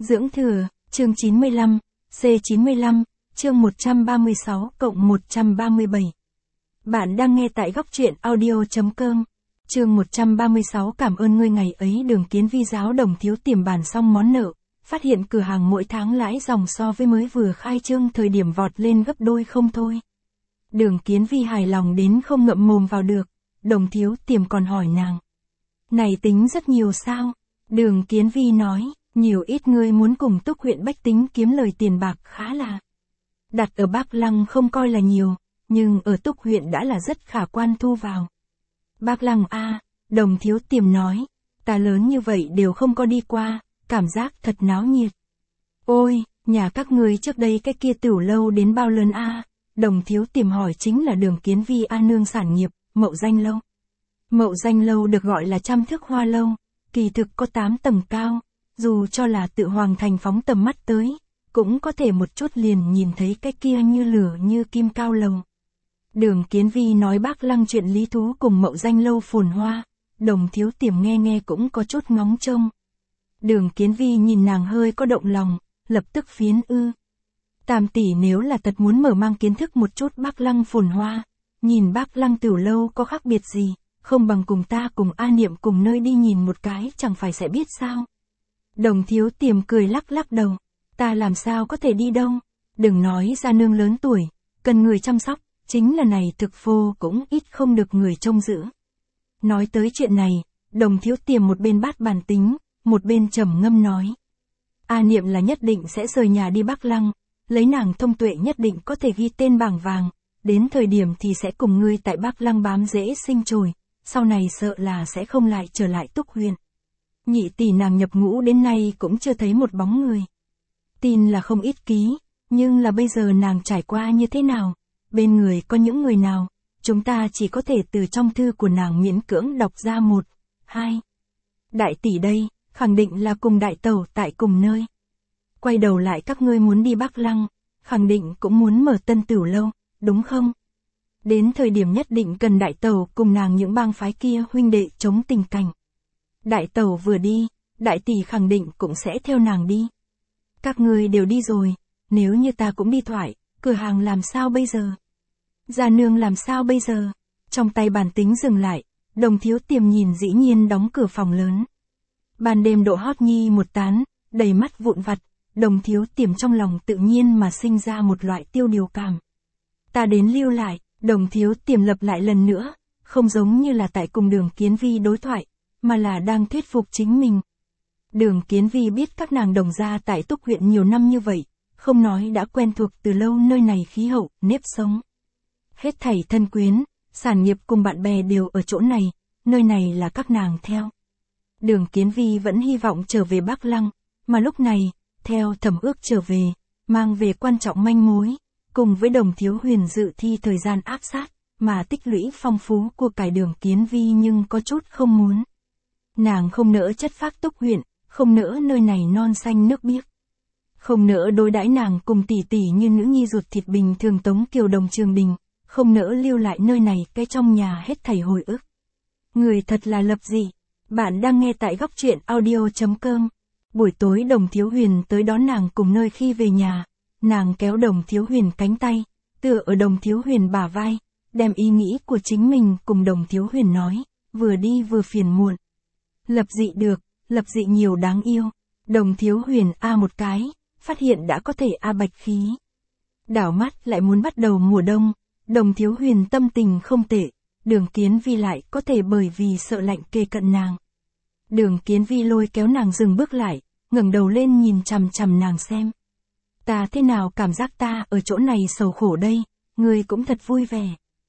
Dưỡng thừa, chương 95, C95, chương 136-137. Bạn đang nghe tại góc truyện audio.com. Chương 136. Cảm ơn ngươi. Ngày ấy Đường Kiến Vi giáo Đồng Thiếu Tiềm bàn xong món nợ, phát hiện cửa hàng mỗi tháng lãi dòng so với mới vừa khai trương thời điểm vọt lên gấp đôi không thôi. Đường Kiến Vi hài lòng đến không ngậm mồm vào được, Đồng Thiếu Tiềm còn hỏi nàng. Này tính rất nhiều sao? Đường Kiến Vi nói, nhiều ít ngươi muốn cùng Túc huyện Bách Tính kiếm lời tiền bạc khá là. Đặt ở Bác Lăng không coi là nhiều, nhưng ở Túc huyện đã là rất khả quan thu vào. Bác Lăng a, Đồng Thiếu Tiềm nói, ta lớn như vậy đều không có đi qua, cảm giác thật náo nhiệt. Ôi, nhà các ngươi trước đây cái kia tửu lâu đến bao lớn a? Đồng Thiếu Tiềm hỏi chính là Đường Kiến Vi a nương sản nghiệp, Mậu Danh Lâu. Mậu Danh Lâu được gọi là trăm thước hoa lâu, kỳ thực có 8 tầng cao, dù cho là tự hoàng thành phóng tầm mắt tới, cũng có thể một chút liền nhìn thấy cái kia như lửa như kim cao lầu. Đường Kiến Vi nói Bác Lăng chuyện lý thú cùng Mậu Danh Lâu phồn hoa, Đồng Thiếu Tiềm nghe cũng có chút ngóng trông. Đường Kiến Vi nhìn nàng hơi có động lòng, lập tức phiến ư. Tam tỷ nếu là thật muốn mở mang kiến thức một chút Bác Lăng phồn hoa, nhìn Bác Lăng tửu lâu có khác biệt gì, không bằng cùng ta cùng A Niệm cùng nơi đi nhìn một cái chẳng phải sẽ biết sao. Đồng Thiếu Tiềm cười lắc đầu, ta làm sao có thể đi đâu, đừng nói ra nương lớn tuổi, cần người chăm sóc, chính là này thực phô cũng ít không được người trông giữ. Nói tới chuyện này, Đồng Thiếu Tiềm một bên bát bàn tính, một bên trầm ngâm nói. A Niệm là nhất định sẽ rời nhà đi Bác Lăng, lấy nàng thông tuệ nhất định có thể ghi tên bảng vàng, đến thời điểm thì sẽ cùng ngươi tại Bác Lăng bám rễ sinh trồi, sau này sợ là sẽ không lại trở lại Túc huyện. Nhị tỷ nàng nhập ngũ đến nay cũng chưa thấy một bóng người. Tin là không ít ký, nhưng là bây giờ nàng trải qua như thế nào, bên người có những người nào, chúng ta chỉ có thể từ trong thư của nàng miễn cưỡng đọc ra 1, 2. Đại tỷ đây, khẳng định là cùng đại tẩu tại cùng nơi. Quay đầu lại các ngươi muốn đi Bác Lăng, khẳng định cũng muốn mở tân tửu lâu, đúng không? Đến thời điểm nhất định cần đại tẩu cùng nàng những bang phái kia huynh đệ chống tình cảnh. Đại tẩu vừa đi, đại tỷ khẳng định cũng sẽ theo nàng đi. Các ngươi đều đi rồi, nếu như ta cũng đi thoại, cửa hàng làm sao bây giờ? Gia nương làm sao bây giờ? Trong tay bàn tính dừng lại, Đồng Thiếu Tiềm nhìn dĩ nhiên đóng cửa phòng lớn. Ban đêm độ hót nhi một tán, đầy mắt vụn vặt, Đồng Thiếu Tiềm trong lòng tự nhiên mà sinh ra một loại tiêu điều cảm. Ta đến lưu lại, Đồng Thiếu Tiềm lập lại lần nữa, không giống như là tại cùng Đường Kiến Vi đối thoại, mà là đang thuyết phục chính mình. Đường Kiến Vi biết các nàng Đồng gia tại Túc huyện nhiều năm như vậy, không nói đã quen thuộc từ lâu nơi này khí hậu, nếp sống. Hết thảy thân quyến, sản nghiệp cùng bạn bè đều ở chỗ này, nơi này là các nàng theo. Đường Kiến Vi vẫn hy vọng trở về Bác Lăng, mà lúc này, theo thẩm ước trở về, mang về quan trọng manh mối, cùng với Đồng Thiếu Huyền dự thi thời gian áp sát, mà tích lũy phong phú của cải Đường Kiến Vi nhưng có chút không muốn. Nàng không nỡ chất phác Túc huyện, không nỡ nơi này non xanh nước biếc. Không nỡ đối đãi nàng cùng tỷ tỷ như nữ nhi ruột thịt bình thường Tống Kiều Đồng Trường Đình, không nỡ lưu lại nơi này cái trong nhà hết thảy hồi ức. Người thật là lập dị. Bạn đang nghe tại góc truyện audio.com. Buổi tối Đồng Thiếu Huyền tới đón nàng cùng nơi khi về nhà, nàng kéo Đồng Thiếu Huyền cánh tay, tựa ở Đồng Thiếu Huyền bả vai, đem ý nghĩ của chính mình cùng Đồng Thiếu Huyền nói, vừa đi vừa phiền muộn. Lập dị được, lập dị nhiều đáng yêu. Đồng Thiếu Huyền a một cái, phát hiện đã có thể a bạch khí. Đảo mắt lại muốn bắt đầu mùa đông, Đồng Thiếu Huyền tâm tình không tệ, Đường Kiến Vi lại có thể bởi vì sợ lạnh kề cận nàng. Đường Kiến Vi lôi kéo nàng dừng bước lại, ngẩng đầu lên nhìn chằm chằm nàng xem. Ta thế nào cảm giác ta ở chỗ này sầu khổ đây, ngươi cũng thật vui vẻ.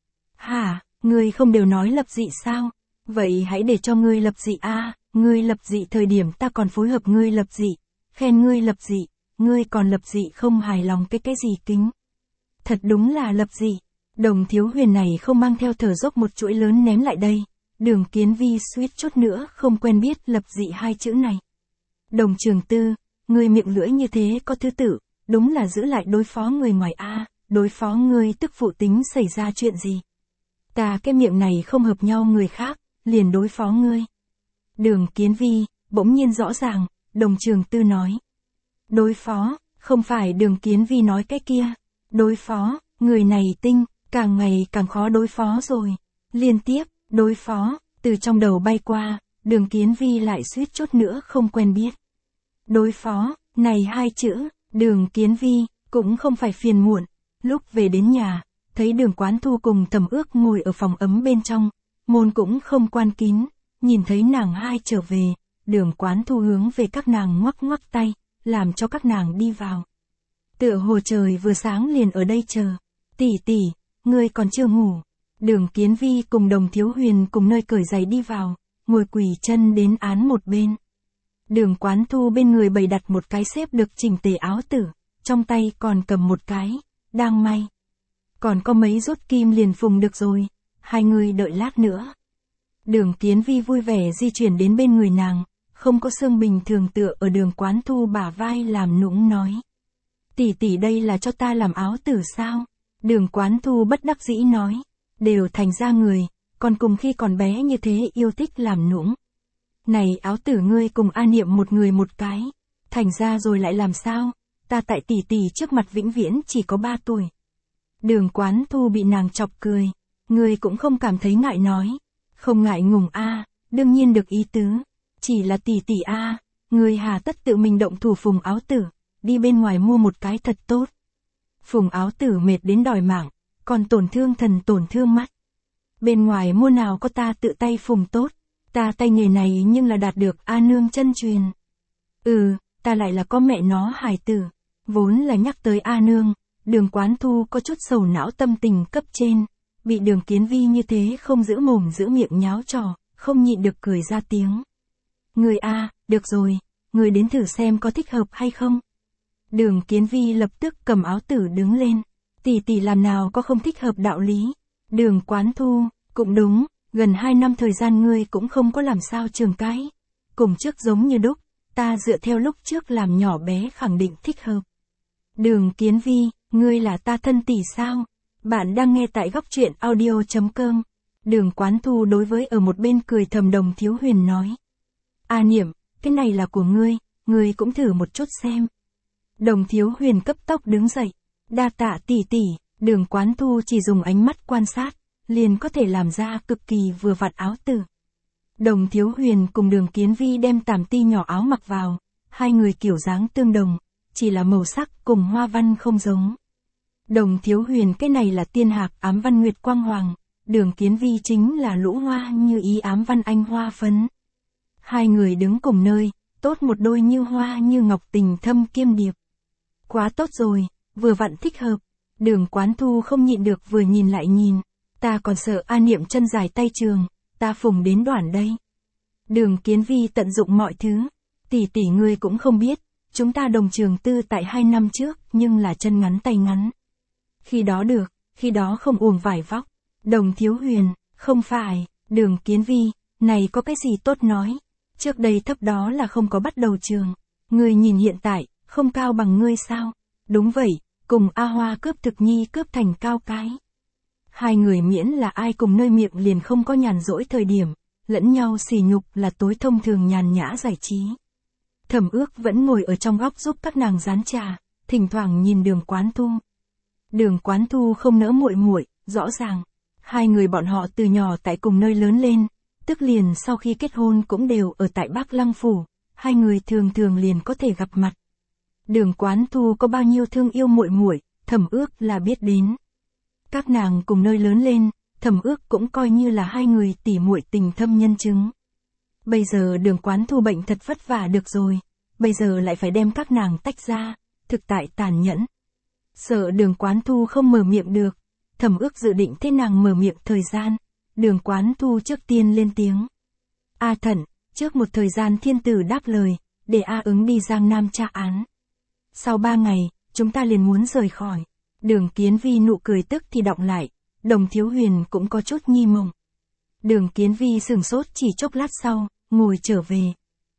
Hả, ngươi không đều nói lập dị sao? Vậy hãy để cho ngươi lập dị a, ngươi lập dị thời điểm ta còn phối hợp ngươi lập dị, khen ngươi lập dị, ngươi còn lập dị không hài lòng cái gì kính. Thật đúng là lập dị. Đồng Thiếu Huyền này không mang theo thở dốc một chuỗi lớn ném lại đây. Đường Kiến Vi suýt chút nữa không quen biết lập dị hai chữ này. Đồng Trường Tư, ngươi miệng lưỡi như thế có thứ tự, đúng là giữ lại đối phó người ngoài a, đối phó ngươi tức phụ tính xảy ra chuyện gì. Ta cái miệng này không hợp nhau người khác, liền đối phó ngươi. Đường Kiến Vi, bỗng nhiên rõ ràng, Đồng Trường Tư nói. Đối phó, không phải Đường Kiến Vi nói cái kia. Đối phó, người này tinh, càng ngày càng khó đối phó rồi. Liên tiếp, đối phó, từ trong đầu bay qua, Đường Kiến Vi lại suýt chút nữa không quen biết. Đối phó, này hai chữ, Đường Kiến Vi, cũng không phải phiền muộn. Lúc về đến nhà, thấy Đường Quán Thu cùng Thẩm Ước ngồi ở phòng ấm bên trong, môn cũng không quan kín, nhìn thấy nàng hai trở về, Đường Quán Thu hướng về các nàng ngoắc ngoắc tay, làm cho các nàng đi vào. Tựa hồ trời vừa sáng liền ở đây chờ. Tỷ tỷ, ngươi còn chưa ngủ. Đường Kiến Vi cùng Đồng Thiếu Huyền cùng nơi cởi giày đi vào, ngồi quỳ chân đến án một bên. Đường Quán Thu bên người bày đặt một cái xếp được chỉnh tề áo tử, trong tay còn cầm một cái, đang may. Còn có mấy rút kim liền phùng được rồi, hai người đợi lát nữa. Đường Kiến Vi vui vẻ di chuyển đến bên người nàng, không có xương bình thường tựa ở Đường Quán Thu bả vai làm nũng nói. Tỷ tỷ đây là cho ta làm áo tử sao? Đường Quán Thu bất đắc dĩ nói. Đều thành ra người, còn cùng khi còn bé như thế yêu thích làm nũng. Này áo tử ngươi cùng A Niệm một người một cái. Thành ra rồi lại làm sao? Ta tại tỷ tỷ trước mặt vĩnh viễn chỉ có 3 tuổi. Đường Quán Thu bị nàng chọc cười. Ngươi cũng không cảm thấy ngại nói. Không ngại ngùng a, đương nhiên được ý tứ. Chỉ là tỷ tỷ a, ngươi hà tất tự mình động thủ phùng áo tử, đi bên ngoài mua một cái thật tốt. Phùng áo tử mệt đến đòi mạng, còn tổn thương thần tổn thương mắt. Bên ngoài mua nào có ta tự tay phùng tốt, ta tay nghề này nhưng là đạt được A nương chân truyền. Ta lại là có mẹ nó hài tử, vốn là nhắc tới A nương, Đường Quán Thu có chút sầu não tâm tình cấp trên, bị Đường Kiến Vi như thế không giữ mồm giữ miệng nháo trò, không nhịn được cười ra tiếng. Người a, được rồi, người đến thử xem có thích hợp hay không. Đường Kiến Vi lập tức cầm áo tử đứng lên, tỷ tỷ làm nào có không thích hợp đạo lý. Đường Quán Thu, cũng đúng, gần 2 năm thời gian ngươi cũng không có làm sao trường cái. Cùng trước giống như đúc, ta dựa theo lúc trước làm nhỏ bé khẳng định thích hợp. Đường Kiến Vi, ngươi là ta thân tỷ sao? Bạn đang nghe tại góc truyện audio.com. Đường Quán Thu đối với ở một bên cười thầm Đồng Thiếu Huyền nói. A Niệm, cái này là của ngươi cũng thử một chút xem. Đồng Thiếu Huyền cấp tốc đứng dậy. Đa tạ tỷ tỷ, Đường Quán Thu chỉ dùng ánh mắt quan sát, liền có thể làm ra cực kỳ vừa vặn áo tử. Đồng Thiếu Huyền cùng Đường Kiến Vi đem tàm ti nhỏ áo mặc vào, hai người kiểu dáng tương đồng, chỉ là màu sắc cùng hoa văn không giống. Đồng Thiếu Huyền cái này là tiên hạc ám văn nguyệt quang hoàng, Đường Kiến Vi chính là lũ hoa như ý ám văn anh hoa phấn. Hai người đứng cùng nơi, tốt một đôi như hoa như ngọc tình thâm kiêm điệp. Quá tốt rồi, vừa vặn thích hợp. Đường Quán Thu không nhịn được vừa nhìn lại nhìn, ta còn sợ A Niệm chân dài tay trường, ta phùng đến đoạn đây. Đường Kiến Vi tận dụng mọi thứ, tỷ tỷ ngươi cũng không biết, chúng ta đồng trường tư tại 2 năm trước nhưng là chân ngắn tay ngắn. Khi đó được, khi đó không uổng vải vóc. Đồng Thiếu Huyền, không phải, Đường Kiến Vi, này có cái gì tốt nói. Trước đây thấp đó là không có bắt đầu trường. Ngươi nhìn hiện tại, không cao bằng ngươi sao? Đúng vậy, cùng A Hoa cướp thực nhi cướp thành cao cái. Hai người miễn là ai cùng nơi miệng liền không có nhàn rỗi thời điểm, lẫn nhau xỉ nhục là tối thông thường nhàn nhã giải trí. Thẩm Ước vẫn ngồi ở trong góc giúp các nàng rán trà, thỉnh thoảng nhìn Đường Quán Thu. Đường Quán Thu không nỡ muội muội, rõ ràng, hai người bọn họ từ nhỏ tại cùng nơi lớn lên, tức liền sau khi kết hôn cũng đều ở tại Bắc Lăng phủ, hai người thường thường liền có thể gặp mặt. Đường Quán Thu có bao nhiêu thương yêu muội muội, Thẩm Ước là biết đến. Các nàng cùng nơi lớn lên, Thẩm Ước cũng coi như là hai người tỉ muội tình thâm nhân chứng. Bây giờ Đường Quán Thu bệnh thật vất vả được rồi, bây giờ lại phải đem các nàng tách ra, thực tại tàn nhẫn. Sợ Đường Quán Thu không mở miệng được, Thẩm Ước dự định thế nàng mở miệng thời gian, Đường Quán Thu trước tiên lên tiếng. A Thận, trước một thời gian thiên tử đáp lời, để A ứng đi Giang Nam tra án. Sau 3 ngày, chúng ta liền muốn rời khỏi. Đường Kiến Vi nụ cười tức thì đọng lại, Đồng Thiếu Huyền cũng có chút nghi mộng. Đường Kiến Vi sửng sốt chỉ chốc lát sau, ngồi trở về.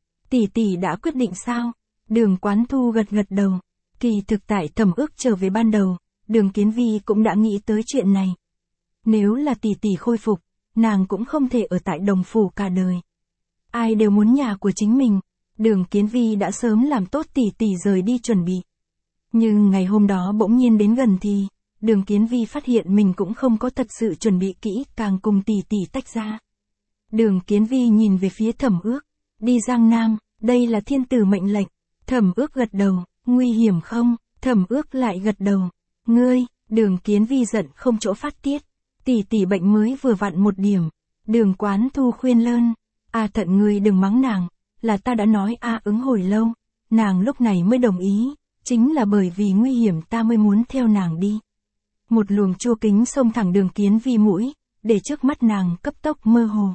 Tỷ tỷ đã quyết định sao? Đường Quán Thu gật gật đầu. Kỳ thực tại Thẩm Ước trở về ban đầu, Đường Kiến Vi cũng đã nghĩ tới chuyện này. Nếu là tỷ tỷ khôi phục, nàng cũng không thể ở tại Đồng phủ cả đời. Ai đều muốn nhà của chính mình. Đường Kiến Vi đã sớm làm tốt tỉ tỉ rời đi chuẩn bị. Nhưng ngày hôm đó bỗng nhiên đến gần thì, Đường Kiến Vi phát hiện mình cũng không có thật sự chuẩn bị kỹ càng cùng tỉ tỉ tách ra. Đường Kiến Vi nhìn về phía Thẩm Ước, đi Giang Nam, đây là thiên tử mệnh lệnh. Thẩm Ước gật đầu, nguy hiểm không? Thẩm Ước lại gật đầu, ngươi, Đường Kiến Vi giận không chỗ phát tiết. Tỷ tỷ bệnh mới vừa vặn một điểm. Đường Quán Thu khuyên lơn, Thận ngươi đừng mắng nàng, là ta đã nói ứng hồi lâu, nàng lúc này mới đồng ý, chính là bởi vì nguy hiểm ta mới muốn theo nàng đi. Một luồng chua kính xông thẳng Đường Kiến Vi mũi, để trước mắt nàng cấp tốc mơ hồ.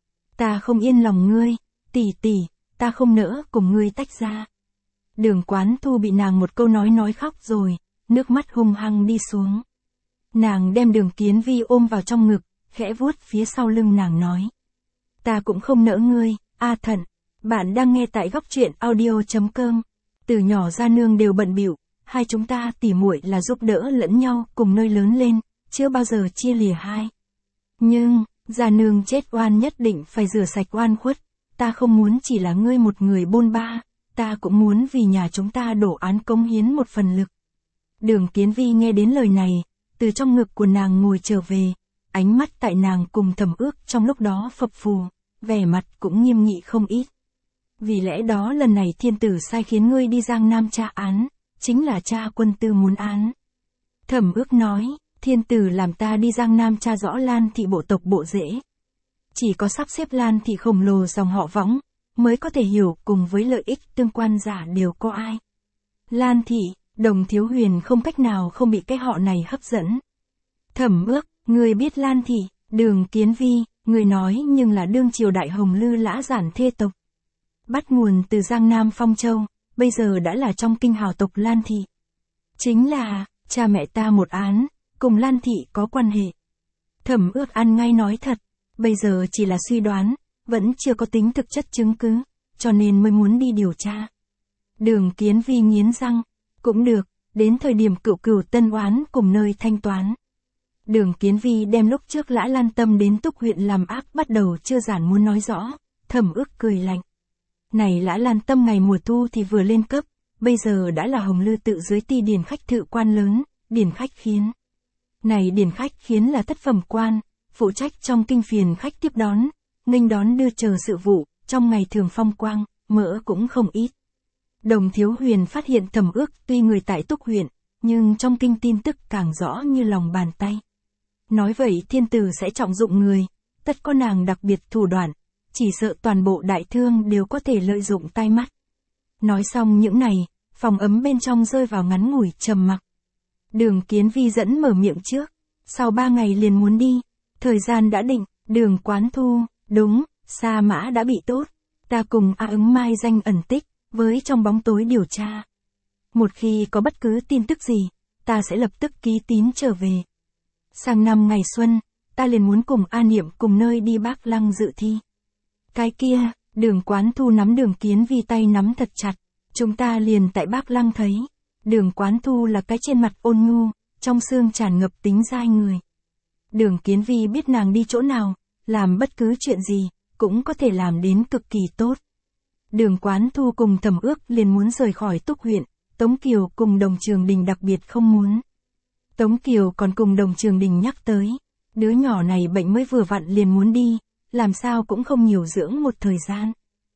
Ta không yên lòng ngươi, tỷ tỷ, ta không nỡ cùng ngươi tách ra. Đường Quán Thu bị nàng một câu nói khóc rồi, nước mắt hung hăng đi xuống. Nàng đem Đường Kiến Vi ôm vào trong ngực, khẽ vuốt phía sau lưng nàng nói. Ta cũng không nỡ ngươi, Thận. Bạn đang nghe tại góc truyện audio.com. Từ nhỏ Gia Nương đều bận bịu, hai chúng ta tỉ muội là giúp đỡ lẫn nhau cùng nơi lớn lên, chưa bao giờ chia lìa hai. Nhưng, Gia Nương chết oan nhất định phải rửa sạch oan khuất, ta không muốn chỉ là ngươi một người bôn ba, ta cũng muốn vì nhà chúng ta đổ án cống hiến một phần lực. Đường Kiến Vi nghe đến lời này, từ trong ngực của nàng ngồi trở về, ánh mắt tại nàng cùng Thẩm Ước trong lúc đó phập phù, vẻ mặt cũng nghiêm nghị không ít. Vì lẽ đó lần này thiên tử sai khiến ngươi đi Giang Nam tra án, chính là cha Quân Tư muốn án. Thẩm Ước nói, thiên tử làm ta đi Giang Nam tra rõ Lan thị bộ tộc bộ rễ. Chỉ có sắp xếp Lan thị khổng lồ dòng họ Võng, mới có thể hiểu cùng với lợi ích tương quan giả đều có ai. Lan thị, Đồng Thiếu Huyền không cách nào không bị cái họ này hấp dẫn. Thẩm Ước, người biết Lan thị, Đường Kiến Vi, người nói nhưng là đương triều đại Hồng Lư Lã Giản thê tộc. Bắt nguồn từ Giang Nam Phong Châu, bây giờ đã là trong kinh hào tộc Lan thị. Chính là, cha mẹ ta một án, cùng Lan thị có quan hệ. Thẩm Ước ăn ngay nói thật, bây giờ chỉ là suy đoán, vẫn chưa có tính thực chất chứng cứ, cho nên mới muốn đi điều tra. Đường Kiến Vi nghiến răng, cũng được, đến thời điểm cựu cửu tân oán cùng nơi thanh toán. Đường Kiến Vi đem lúc trước Lã Lan Tâm đến Túc huyện làm ác bắt đầu chưa giản muốn nói rõ, Thẩm Ước cười lạnh. Này Lã Lan Tâm ngày mùa thu thì vừa lên cấp, bây giờ đã là Hồng Lư tự dưới ti điển khách thự quan lớn, điển khách khiến. Này điển khách khiến là thất phẩm quan, phụ trách trong kinh phiền khách tiếp đón, nghênh đón đưa chờ sự vụ, trong ngày thường phong quang, mỡ cũng không ít. Đồng Thiếu Huyền phát hiện Thẩm Ước tuy người tại Túc huyện, nhưng trong kinh tin tức càng rõ như lòng bàn tay. Nói vậy thiên tử sẽ trọng dụng người, tất có nàng đặc biệt thủ đoạn, chỉ sợ toàn bộ đại thương đều có thể lợi dụng tai mắt. Nói xong những này, phòng ấm bên trong rơi vào ngắn ngủi trầm mặc. Đường Kiến Vi dẫn mở miệng trước, sau 3 ngày liền muốn đi, thời gian đã định, Đường Quán Thu, đúng, Sa Mã đã bị tốt, ta cùng Ứng mai danh ẩn tích, với trong bóng tối điều tra. Một khi có bất cứ tin tức gì, ta sẽ lập tức ký tín trở về. Sang năm ngày xuân, ta liền muốn cùng A Niệm cùng nơi đi Bác Lăng dự thi. Cái kia, Đường Quán Thu nắm Đường Kiến Vi tay nắm thật chặt, chúng ta liền tại Bác Lăng thấy. Đường Quán Thu là cái trên mặt ôn nhu, trong xương tràn ngập tính dai người. Đường Kiến Vi biết nàng đi chỗ nào, làm bất cứ chuyện gì, cũng có thể làm đến cực kỳ tốt. Đường Quán Thu cùng Thẩm Ước liền muốn rời khỏi Túc huyện, Tống Kiều cùng Đồng Trường Đình đặc biệt không muốn. Tống Kiều còn cùng Đồng Trường Đình nhắc tới, đứa nhỏ này bệnh mới vừa vặn liền muốn đi, làm sao cũng không nhiều dưỡng một thời gian.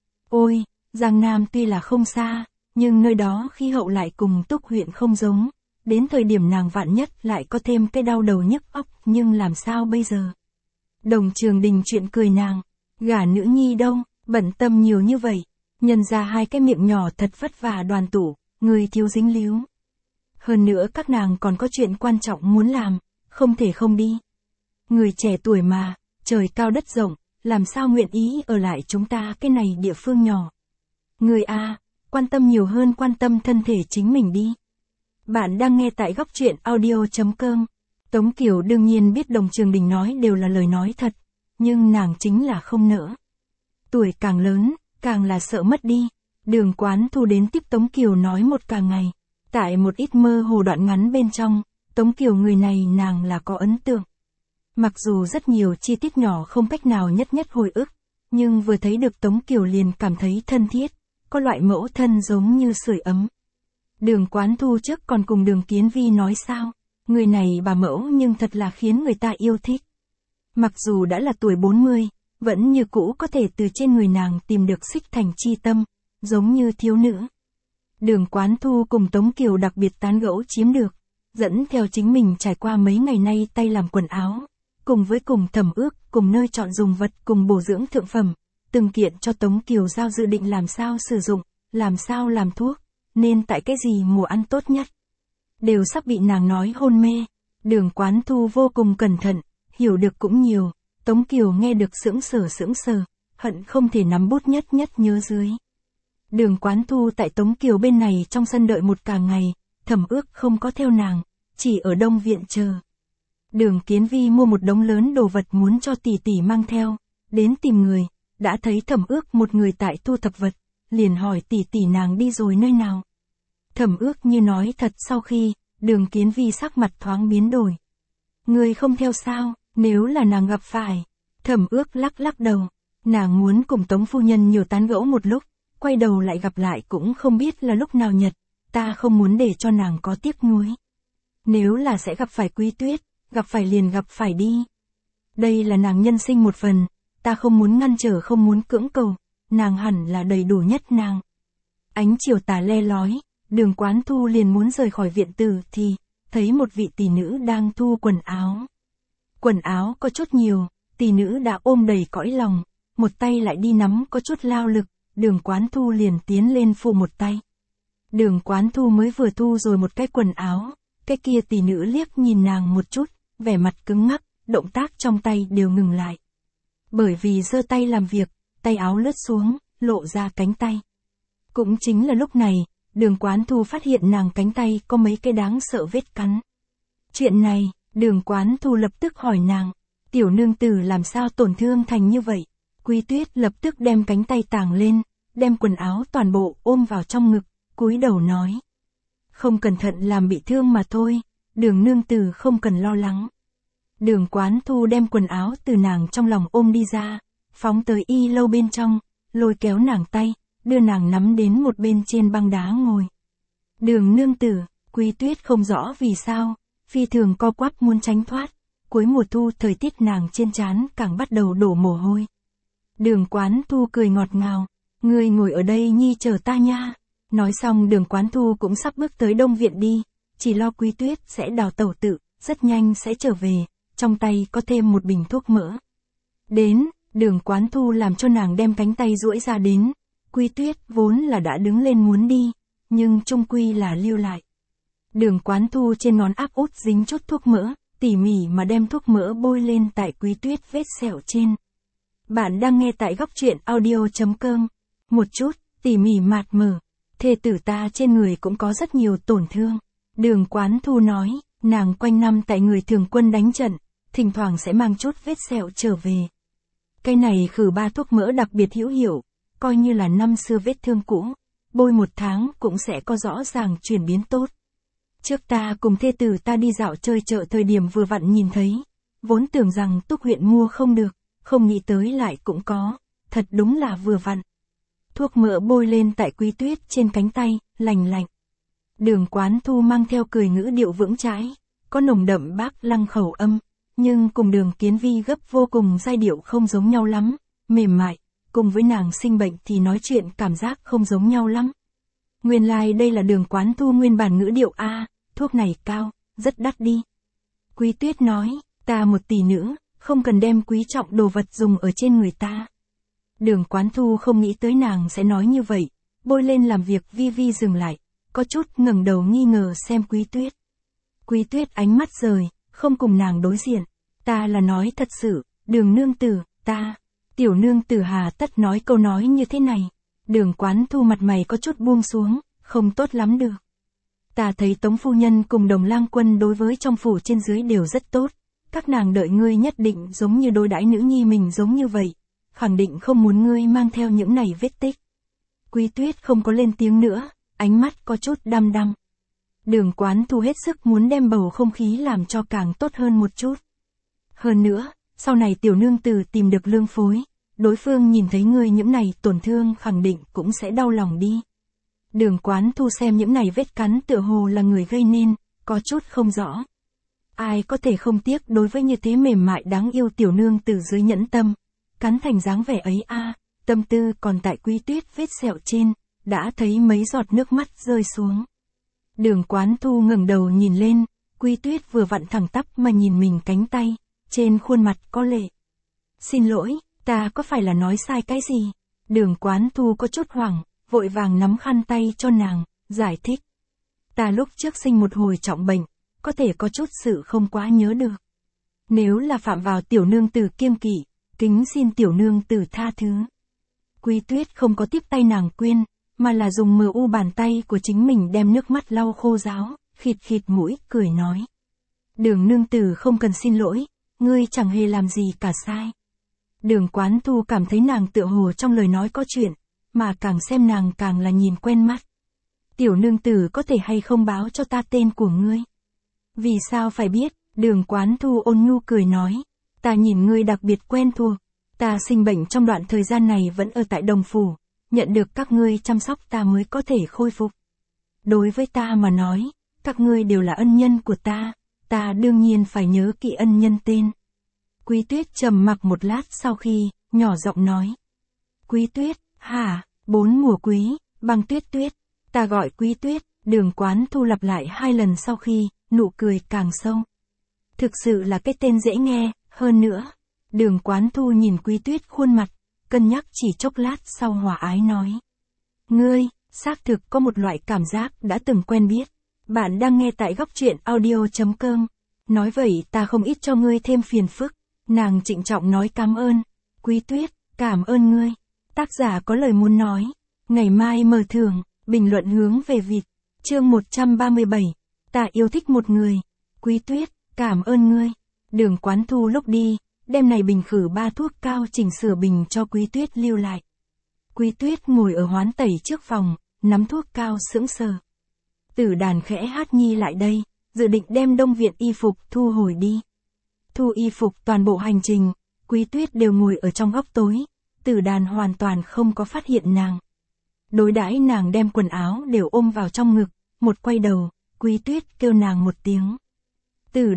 Ôi, Giang Nam tuy là không xa, nhưng nơi đó khí hậu lại cùng Túc huyện không giống, đến thời điểm nàng vạn nhất lại có thêm cái đau đầu nhức óc, nhưng làm sao bây giờ? Đồng Trường Đình chuyện cười nàng, gả nữ nhi đâu, bận tâm nhiều như vậy, nhân ra hai cái miệng nhỏ thật vất vả đoàn tụ, người thiếu dính líu. Hơn nữa các nàng còn có chuyện quan trọng muốn làm, không thể không đi. Người trẻ tuổi mà, trời cao đất rộng, làm sao nguyện ý ở lại chúng ta cái này địa phương nhỏ. Người quan tâm nhiều hơn quan tâm thân thể chính mình đi. Bạn đang nghe tại góc truyện audio.com. Tống Kiều đương nhiên biết Đồng Trường Đình nói đều là lời nói thật, nhưng nàng chính là không nỡ. Tuổi càng lớn, càng là sợ mất đi. Đường Quán Thu đến tiếp Tống Kiều nói một cả ngày. Tại một ít mơ hồ đoạn ngắn bên trong, Tống Kiều người này nàng là có ấn tượng. Mặc dù rất nhiều chi tiết nhỏ không cách nào nhất nhất hồi ức, nhưng vừa thấy được Tống Kiều liền cảm thấy thân thiết, có loại mẫu thân giống như sưởi ấm. Đường Quán Thu trước còn cùng Đường Kiến Vi nói sao, người này bà mẫu nhưng thật là khiến người ta yêu thích. Mặc dù đã là tuổi 40, vẫn như cũ có thể từ trên người nàng tìm được xích thành chi tâm, giống như thiếu nữ. Đường Quán Thu cùng Tống Kiều đặc biệt tán gẫu chiếm được, dẫn theo chính mình trải qua mấy ngày nay tay làm quần áo, cùng với cùng thẩm ước, cùng nơi chọn dùng vật, cùng bổ dưỡng thượng phẩm, từng kiện cho Tống Kiều giao dự định làm sao sử dụng, làm sao làm thuốc, nên tại cái gì mùa ăn tốt nhất. Đều sắp bị nàng nói hôn mê, Đường Quán Thu vô cùng cẩn thận, hiểu được cũng nhiều, Tống Kiều nghe được sững sờ, hận không thể nắm bút nhất nhớ dưới. Đường Quán Thu tại Tống Kiều bên này trong sân đợi một cả ngày, thẩm ước không có theo nàng, chỉ ở Đông Viện chờ. Đường Kiến Vi mua một đống lớn đồ vật muốn cho tỷ tỷ mang theo, đến tìm người, đã thấy thẩm ước một người tại thu thập vật, liền hỏi tỷ tỷ nàng đi rồi nơi nào. Thẩm ước như nói thật sau khi, Đường Kiến Vi sắc mặt thoáng biến đổi. Người không theo sao, nếu là nàng gặp phải. Thẩm ước lắc đầu, nàng muốn cùng Tống phu nhân nhiều tán gẫu một lúc, quay đầu lại gặp lại cũng không biết là lúc nào nhật, ta không muốn để cho nàng có tiếc nuối. Nếu là sẽ gặp phải Quý Tuyết, gặp phải liền gặp phải đi. Đây là nàng nhân sinh một phần, ta không muốn ngăn trở không muốn cưỡng cầu, nàng hẳn là đầy đủ nhất nàng. Ánh chiều tà le lói, Đường Quán Thu liền muốn rời khỏi viện tử thì, thấy một vị tỷ nữ đang thu quần áo. Quần áo có chút nhiều, tỷ nữ đã ôm đầy cõi lòng, một tay lại đi nắm có chút lao lực, Đường Quán Thu liền tiến lên phụ một tay. Đường Quán Thu mới vừa thu rồi một cái quần áo, cái kia tỷ nữ liếc nhìn nàng một chút, vẻ mặt cứng ngắc, động tác trong tay đều ngừng lại. Bởi vì giơ tay làm việc, tay áo lướt xuống, lộ ra cánh tay. Cũng chính là lúc này, Đường Quán Thu phát hiện nàng cánh tay có mấy cái đáng sợ vết cắn. Chuyện này, Đường Quán Thu lập tức hỏi nàng, tiểu nương tử làm sao tổn thương thành như vậy? Quý Tuyết lập tức đem cánh tay tàng lên, đem quần áo toàn bộ ôm vào trong ngực, cúi đầu nói. Không cẩn thận làm bị thương mà thôi, Đường nương tử không cần lo lắng. Đường Quán Thu đem quần áo từ nàng trong lòng ôm đi ra, phóng tới y lâu bên trong, lôi kéo nàng tay, đưa nàng nắm đến một bên trên băng đá ngồi. Đường nương tử, Quý Tuyết không rõ vì sao, phi thường co quắp muốn tránh thoát, cuối mùa thu thời tiết nàng trên trán càng bắt đầu đổ mồ hôi. Đường Quán Thu cười ngọt ngào, ngươi ngồi ở đây nhi chờ ta nha. Nói xong Đường Quán Thu cũng sắp bước tới Đông Viện đi, chỉ lo Quý Tuyết sẽ đào tẩu tự, rất nhanh sẽ trở về, trong tay có thêm một bình thuốc mỡ. Đến, Đường Quán Thu làm cho nàng đem cánh tay duỗi ra đến, Quý Tuyết vốn là đã đứng lên muốn đi, nhưng chung quy là lưu lại. Đường Quán Thu trên ngón áp út dính chút thuốc mỡ, tỉ mỉ mà đem thuốc mỡ bôi lên tại Quý Tuyết vết sẹo trên. Bạn đang nghe tại góc truyện audio.com. Một chút, tỉ mỉ mạt mờ. Thê tử ta trên người cũng có rất nhiều tổn thương. Đường Quán Thu nói, nàng quanh năm tại người thường quân đánh trận, thỉnh thoảng sẽ mang chút vết sẹo trở về. Cái này khử ba thuốc mỡ đặc biệt hữu hiệu, coi như là năm xưa vết thương cũ, bôi một tháng cũng sẽ có rõ ràng chuyển biến tốt. Trước ta cùng thê tử ta đi dạo chơi chợ thời điểm vừa vặn nhìn thấy, vốn tưởng rằng Túc huyện mua không được, không nghĩ tới lại cũng có, thật đúng là vừa vặn. Thuốc mỡ bôi lên tại Quý Tuyết trên cánh tay, lành lạnh. Đường Quán Thu mang theo cười ngữ điệu vững chãi, có nồng đậm Bác Lăng khẩu âm, nhưng cùng Đường Kiến Vi gấp vô cùng giai điệu không giống nhau lắm, mềm mại, cùng với nàng sinh bệnh thì nói chuyện cảm giác không giống nhau lắm. Nguyên lai đây là Đường Quán Thu nguyên bản ngữ điệu A, thuốc này cao, rất đắt đi. Quý Tuyết nói, ta một tỷ nữ, không cần đem quý trọng đồ vật dùng ở trên người ta. Đường Quán Thu không nghĩ tới nàng sẽ nói như vậy, bôi lên làm việc vi dừng lại, có chút ngẩng đầu nghi ngờ xem Quý Tuyết. Quý Tuyết ánh mắt rời, không cùng nàng đối diện. Ta là nói thật sự, Đường nương tử, ta, tiểu nương tử hà tất nói câu nói như thế này. Đường Quán Thu mặt mày có chút buông xuống, không tốt lắm được. Ta thấy Tống phu nhân cùng Đồng Lang Quân đối với trong phủ trên dưới đều rất tốt, các nàng đợi ngươi nhất định giống như đối đãi nữ nhi mình giống như vậy, khẳng định không muốn ngươi mang theo những này vết tích. Quý Tuyết không có lên tiếng nữa, ánh mắt có chút đăm đăm. Đường Quán Thu hết sức muốn đem bầu không khí làm cho càng tốt hơn một chút. Hơn nữa, sau này tiểu nương tử tìm được lương phối, đối phương nhìn thấy ngươi những này tổn thương khẳng định cũng sẽ đau lòng đi. Đường Quán Thu xem những này vết cắn tựa hồ là người gây nên, có chút không rõ. Ai có thể không tiếc đối với như thế mềm mại đáng yêu tiểu nương từ dưới nhẫn tâm, cắn thành dáng vẻ ấy a. Tâm tư còn tại Quý Tuyết vết sẹo trên, đã thấy mấy giọt nước mắt rơi xuống. Đường Quán Thu ngẩng đầu nhìn lên, Quý Tuyết vừa vặn thẳng tắp mà nhìn mình cánh tay, trên khuôn mặt có lệ. Xin lỗi, ta có phải là nói sai cái gì? Đường Quán Thu có chút hoảng, vội vàng nắm khăn tay cho nàng, giải thích. Ta lúc trước sinh một hồi trọng bệnh, có thể có chút sự không quá nhớ được. Nếu là phạm vào tiểu nương tử kiêng kỵ, kính xin tiểu nương tử tha thứ. Quý Tuyết không có tiếp tay nàng quên, mà là dùng mờ u bàn tay của chính mình đem nước mắt lau khô ráo, khịt khịt mũi, cười nói. Đường nương tử không cần xin lỗi, ngươi chẳng hề làm gì cả sai. Đường Quán Thu cảm thấy nàng tựa hồ trong lời nói có chuyện, mà càng xem nàng càng là nhìn quen mắt. Tiểu nương tử có thể hay không báo cho ta tên của ngươi? Vì sao phải biết? Đường Quán Thu ôn nhu cười nói. Ta nhìn ngươi đặc biệt quen thuộc. Ta sinh bệnh trong đoạn thời gian này vẫn ở tại Đồng Phủ, nhận được các ngươi chăm sóc ta mới có thể khôi phục. Đối với ta mà nói, các ngươi đều là ân nhân của ta đương nhiên phải nhớ kỹ ân nhân tên. Quý Tuyết trầm mặc một lát sau khi, nhỏ giọng nói. Quý Tuyết, hả, 4 mùa quý, Băng Tuyết Tuyết, ta gọi Quý Tuyết. Đường Quán Thu lặp lại 2 lần sau khi, nụ cười càng sâu. Thực sự là cái tên dễ nghe, hơn nữa. Đường Quán Thu nhìn Quý Tuyết khuôn mặt, cân nhắc chỉ chốc lát sau hòa ái nói. Ngươi, xác thực có một loại cảm giác đã từng quen biết. Bạn đang nghe tại góc truyện audio.com. Nói vậy ta không ít cho ngươi thêm phiền phức. Nàng trịnh trọng nói cảm ơn. Quý Tuyết, cảm ơn ngươi. Tác giả có lời muốn nói. Ngày mai mở thưởng, bình luận hướng về vịt. Chương 137. Ta yêu thích một người. Quý Tuyết, cảm ơn ngươi. Đường Quán Thu lúc đi, đem này bình khử 3 thuốc cao chỉnh sửa bình cho Quý Tuyết lưu lại. Quý Tuyết ngồi ở hoán tẩy trước phòng, nắm thuốc cao sững sờ. Tử Đàn khẽ hát nhi lại đây, dự định đem Đông Viện y phục thu hồi đi. Thu y phục toàn bộ hành trình, Quý Tuyết đều ngồi ở trong góc tối, Tử Đàn hoàn toàn không có phát hiện nàng. Đối đãi nàng đem quần áo đều ôm vào trong ngực, một quay đầu, Quý Tuyết kêu nàng một tiếng. Tử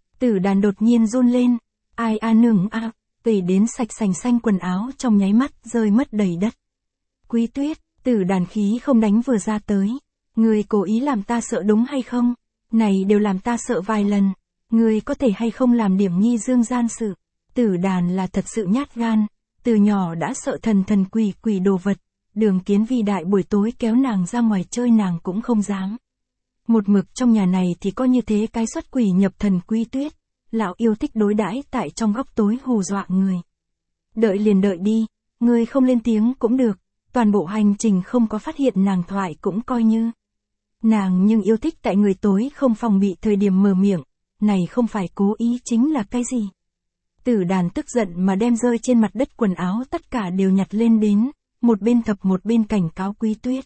Đàn đột nhiên run lên, ai a nừng a, tẩy đến sạch sành xanh quần áo trong nháy mắt rơi mất đầy đất. Quý Tuyết, Tử Đàn khí không đánh vừa ra tới. Ngươi cố ý làm ta sợ đúng hay không? Này đều làm ta sợ vài lần. Ngươi có thể hay không làm điểm nhi dương gian sự? Tử Đàn là thật sự nhát gan, từ nhỏ đã sợ thần quỷ đồ vật. Đường Kiến Vi đại buổi tối kéo nàng ra ngoài chơi nàng cũng không dám. Một mực trong nhà này thì có như thế cái xuất quỷ nhập thần Quý Tuyết. Lão yêu thích đối đãi tại trong góc tối hù dọa người. Đợi liền đợi đi, ngươi không lên tiếng cũng được, toàn bộ hành trình không có phát hiện nàng thoại cũng coi như. Nàng nhưng yêu thích tại người tối không phòng bị thời điểm mở miệng, này không phải cố ý chính là cái gì. Tử Đàn tức giận mà đem rơi trên mặt đất quần áo tất cả đều nhặt lên đến, một bên thập một bên cảnh cáo Quý Tuyết.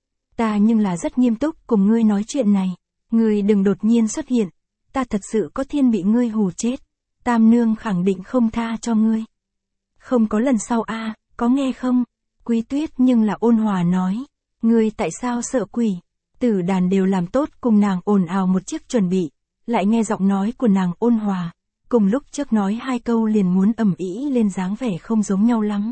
Ta nhưng là rất nghiêm túc cùng ngươi nói chuyện này, ngươi đừng đột nhiên xuất hiện, ta thật sự có thiên bị ngươi hù chết, Tam Nương khẳng định không tha cho ngươi. Không có lần sau a, có nghe không? Quý Tuyết nhưng là ôn hòa nói, ngươi tại sao sợ quỷ? Tử Đàn đều làm tốt cùng nàng ồn ào một chiếc chuẩn bị, lại nghe giọng nói của nàng ôn hòa, cùng lúc trước nói 2 câu liền muốn ầm ĩ lên dáng vẻ không giống nhau lắm.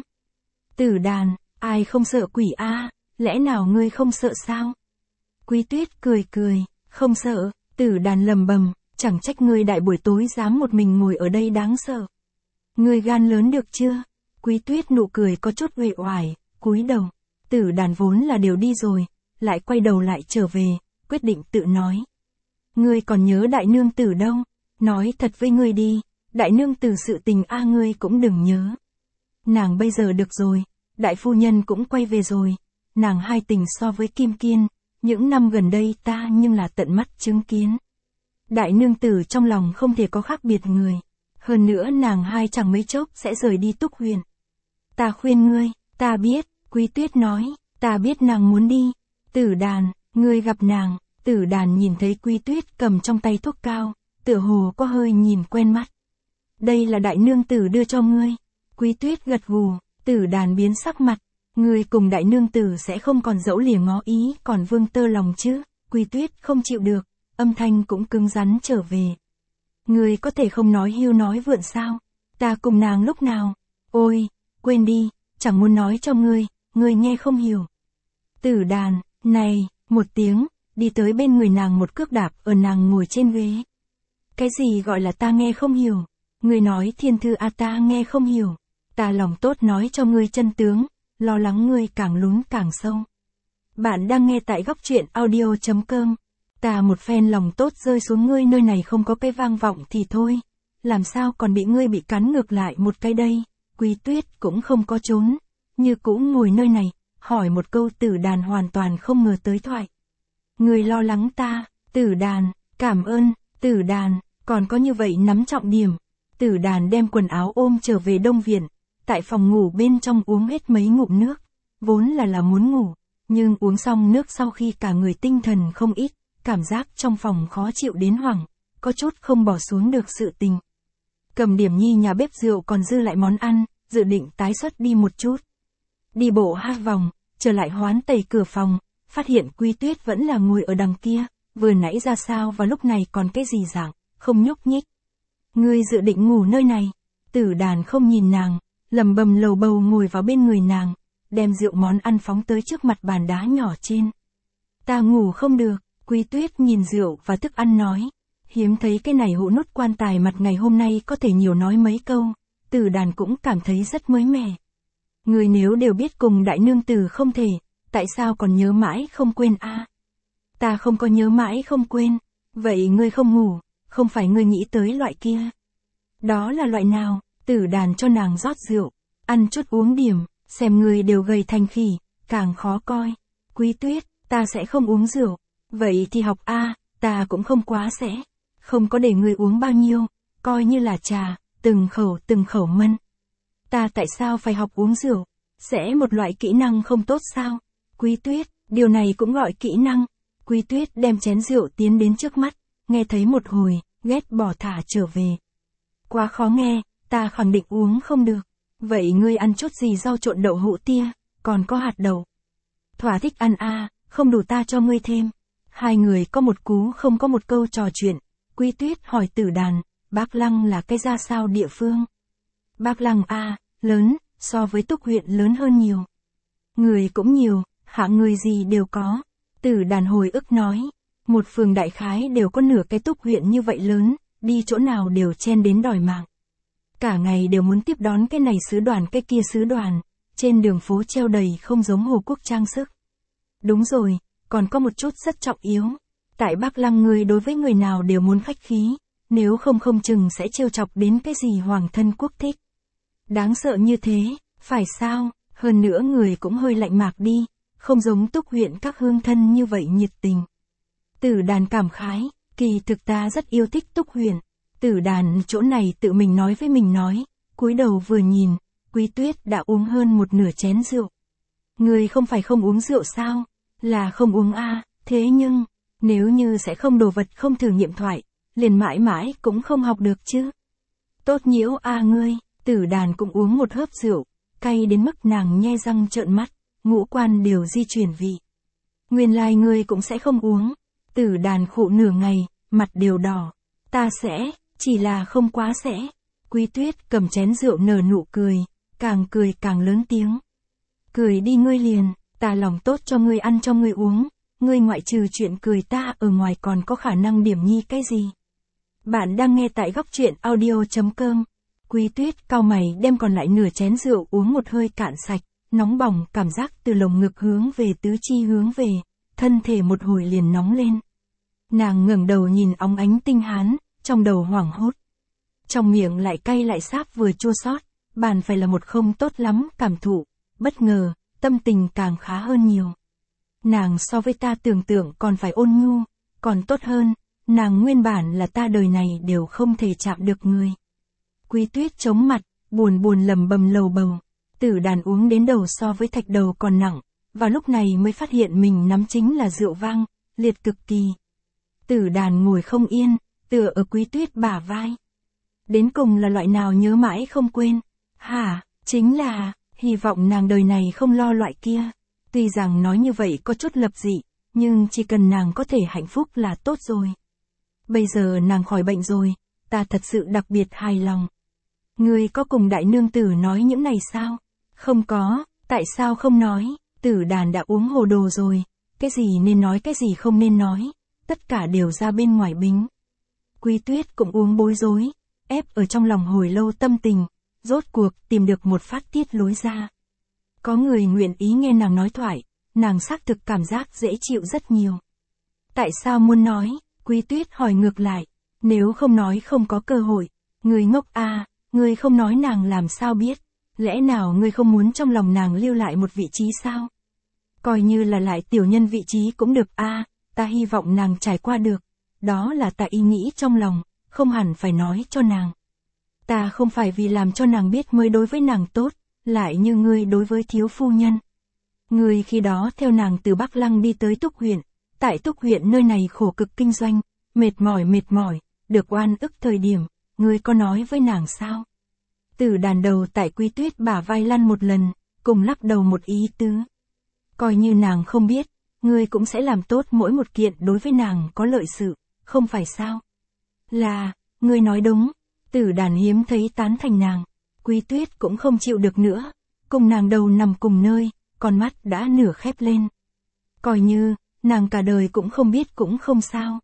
Tử Đàn, ai không sợ quỷ a, lẽ nào ngươi không sợ sao? Quý Tuyết cười, không sợ. Tử Đàn lầm bầm, chẳng trách ngươi đại buổi tối dám một mình ngồi ở đây đáng sợ. Ngươi gan lớn được chưa? Quý Tuyết nụ cười có chút uể oải, cúi đầu. Tử Đàn vốn là đều đi rồi, lại quay đầu lại trở về, quyết định tự nói. Ngươi còn nhớ đại nương tử đâu? Nói thật với ngươi đi, đại nương tử sự tình a ngươi cũng đừng nhớ. Nàng bây giờ được rồi, đại phu nhân cũng quay về rồi, nàng hai tình so với Kim Kiên, những năm gần đây ta nhưng là tận mắt chứng kiến. Đại nương tử trong lòng không thể có khác biệt người, hơn nữa nàng hai chẳng mấy chốc sẽ rời đi Túc Huyền. Ta khuyên ngươi, ta biết, Quý Tuyết nói, ta biết nàng muốn đi. Tử Đàn, ngươi gặp nàng. Tử Đàn nhìn thấy Quý Tuyết cầm trong tay thuốc cao, tựa hồ có hơi nhìn quen mắt. Đây là đại nương tử đưa cho ngươi. Quý Tuyết gật gù, Tử Đàn biến sắc mặt. Ngươi cùng đại nương tử sẽ không còn dẫu lìa ngó ý còn vương tơ lòng chứ? Quý Tuyết không chịu được, âm thanh cũng cứng rắn trở về. Ngươi có thể không nói hưu nói vượn sao? Ta cùng nàng lúc nào? Ôi, quên đi, chẳng muốn nói cho ngươi nghe không hiểu. Tử Đàn, này, một tiếng, đi tới bên người nàng một cước đạp ở nàng ngồi trên ghế. Cái gì gọi là ta nghe không hiểu? Ngươi nói thiên thư ta nghe không hiểu. Ta lòng tốt nói cho ngươi chân tướng, lo lắng ngươi càng lún càng sâu. Bạn đang nghe tại góc truyện audio.com. Ta một phen lòng tốt rơi xuống ngươi nơi này không có cái vang vọng thì thôi. Làm sao còn bị ngươi cắn ngược lại một cái đây? Quý Tuyết cũng không có trốn. Như cũ ngồi nơi này, hỏi một câu. Tử Đàn hoàn toàn không ngờ tới thoại. Ngươi lo lắng ta, Tử Đàn, cảm ơn, Tử Đàn, còn có như vậy nắm trọng điểm. Tử Đàn đem quần áo ôm trở về Đông Viện, tại phòng ngủ bên trong uống hết mấy ngụm nước, vốn là muốn ngủ, nhưng uống xong nước sau khi cả người tinh thần không ít, cảm giác trong phòng khó chịu đến hoảng, có chút không bỏ xuống được sự tình. Cầm Điểm Nhi nhà bếp rượu còn dư lại món ăn, dự định tái xuất đi một chút. Đi bộ 2 vòng, trở lại hoán tẩy cửa phòng, phát hiện Quý Tuyết vẫn là ngồi ở đằng kia, vừa nãy ra sao và lúc này còn cái gì dạng, không nhúc nhích. Ngươi dự định ngủ nơi này? Tử Đàn không nhìn nàng, lẩm bẩm lầu bầu ngồi vào bên người nàng, đem rượu món ăn phóng tới trước mặt bàn đá nhỏ trên. Ta ngủ không được, Quý Tuyết nhìn rượu và thức ăn nói. Hiếm thấy cái này hũ nút quan tài mặt ngày hôm nay có thể nhiều nói mấy câu, Tử Đàn cũng cảm thấy rất mới mẻ. Ngươi nếu đều biết cùng đại nương tử không thể, tại sao còn nhớ mãi không quên a? Ta không có nhớ mãi không quên, vậy ngươi không ngủ, không phải ngươi nghĩ tới loại kia. Đó là loại nào? Tử Đàn cho nàng rót rượu, ăn chút uống điểm, xem ngươi đều gầy thành khỉ, càng khó coi. Quý Tuyết, ta sẽ không uống rượu, vậy thì học a, ta cũng không quá sẽ, không có để ngươi uống bao nhiêu, coi như là trà, từng khẩu mân. Ta tại sao phải học uống rượu? Sẽ một loại kỹ năng không tốt sao? Quý Tuyết, điều này cũng gọi kỹ năng. Quý Tuyết đem chén rượu tiến đến trước mắt, nghe thấy một hồi, ghét bỏ thả trở về. Quá khó nghe, ta khẳng định uống không được. Vậy ngươi ăn chút gì rau trộn đậu hũ tia, còn có hạt đậu. Thỏa thích ăn a, không đủ ta cho ngươi thêm. Hai người có một cú không có một câu trò chuyện. Quý Tuyết hỏi Tử Đàn, Bác Lăng là cái ra sao địa phương? Bác Lăng a, lớn, so với Túc huyện lớn hơn nhiều. Người cũng nhiều, hạng người gì đều có. Tử Đàn hồi ức nói, một phường đại khái đều có nửa cái Túc huyện như vậy lớn, đi chỗ nào đều chen đến đòi mạng. Cả ngày đều muốn tiếp đón cái này sứ đoàn cái kia sứ đoàn, trên đường phố treo đầy không giống Hồ Quốc trang sức. Đúng rồi, còn có một chút rất trọng yếu. Tại Bác Lăng người đối với người nào đều muốn khách khí, nếu không chừng sẽ trêu chọc đến cái gì hoàng thân quốc thích. Đáng sợ như thế, phải sao? Hơn nữa người cũng hơi lạnh mạc đi, không giống Túc huyện các hương thân như vậy nhiệt tình. Tử Đàn cảm khái, kỳ thực ta rất yêu thích Túc huyện. Tử Đàn chỗ này tự mình nói với mình nói, cúi đầu vừa nhìn, Quý Tuyết đã uống hơn một nửa chén rượu. Người không phải không uống rượu sao? Là không uống a, thế nhưng, nếu như sẽ không đồ vật không thử nghiệm thoại, liền mãi mãi cũng không học được chứ. Tốt nhiễu a ngươi, Tử Đàn cũng uống một hớp rượu, cay đến mức nàng nhe răng trợn mắt, ngũ quan đều di chuyển vị. Nguyên lai ngươi cũng sẽ không uống. Tử Đàn khụ nửa ngày, mặt đều đỏ. Ta sẽ, chỉ là không quá sẽ. Quý Tuyết cầm chén rượu nở nụ cười càng lớn tiếng. Cười đi ngươi liền, ta lòng tốt cho ngươi ăn cho ngươi uống, ngươi ngoại trừ chuyện cười ta ở ngoài còn có khả năng Điểm Nhi cái gì. Bạn đang nghe tại góc truyện audio.com. Quý Tuyết cau mày đem còn lại nửa chén rượu uống một hơi cạn sạch, nóng bỏng cảm giác từ lồng ngực hướng về tứ chi hướng về, thân thể một hồi liền nóng lên. Nàng ngẩng đầu nhìn óng ánh tinh hán, trong đầu hoảng hốt. Trong miệng lại cay lại sáp vừa chua xót, bàn phải là một không tốt lắm cảm thụ, bất ngờ, tâm tình càng khá hơn nhiều. Nàng so với ta tưởng tượng còn phải ôn nhu, còn tốt hơn, nàng nguyên bản là ta đời này đều không thể chạm được người. Quý Tuyết chống mặt, buồn lẩm bẩm lầu bầu. Tử Đàn uống đến đầu so với thạch đầu còn nặng, và lúc này mới phát hiện mình nắm chính là rượu vang, liệt cực kỳ. Tử Đàn ngồi không yên, tựa ở Quý Tuyết bả vai. Đến cùng là loại nào nhớ mãi không quên? Hả, chính là, Hy vọng nàng đời này không lo loại kia. Tuy rằng nói như vậy có chút lập dị, nhưng chỉ cần nàng có thể hạnh phúc là tốt rồi. Bây giờ nàng khỏi bệnh rồi, ta thật sự đặc biệt hài lòng. Ngươi có cùng đại nương tử nói những này sao? Không có, tại sao không nói? Tử Đàn đã uống hồ đồ rồi, cái gì nên nói cái gì không nên nói, tất cả đều ra bên ngoài bính. Quý Tuyết cũng uống bối rối, ép ở trong lòng hồi lâu tâm tình, rốt cuộc tìm được một phát tiết lối ra. Có người nguyện ý nghe nàng nói thoại, nàng xác thực cảm giác dễ chịu rất nhiều. Tại sao muốn nói? Quý Tuyết hỏi ngược lại, nếu không nói không có cơ hội, người ngốc à, người không nói nàng làm sao biết, lẽ nào ngươi không muốn trong lòng nàng lưu lại một vị trí sao? Coi như là lại tiểu nhân vị trí cũng được à, ta hy vọng nàng trải qua được, đó là ta ý nghĩ trong lòng, không hẳn phải nói cho nàng. Ta không phải vì làm cho nàng biết mới đối với nàng tốt, lại như ngươi đối với thiếu phu nhân. Ngươi khi đó theo nàng từ Bắc Lăng đi tới Túc huyện, tại Túc huyện nơi này khổ cực kinh doanh, mệt mỏi, được oan ức thời điểm, ngươi có nói với nàng sao? Tử Đàn đầu tại Quý Tuyết bả vai lăn một lần, cùng lắc đầu một ý tứ. Coi như nàng không biết, ngươi cũng sẽ làm tốt mỗi một kiện đối với nàng có lợi sự, không phải sao? Là, ngươi nói đúng. Tử Đàn hiếm thấy tán thành nàng. Quý Tuyết cũng không chịu được nữa, cùng nàng đầu nằm cùng nơi, con mắt đã nửa khép lên. Coi như, nàng cả đời cũng không biết cũng không sao.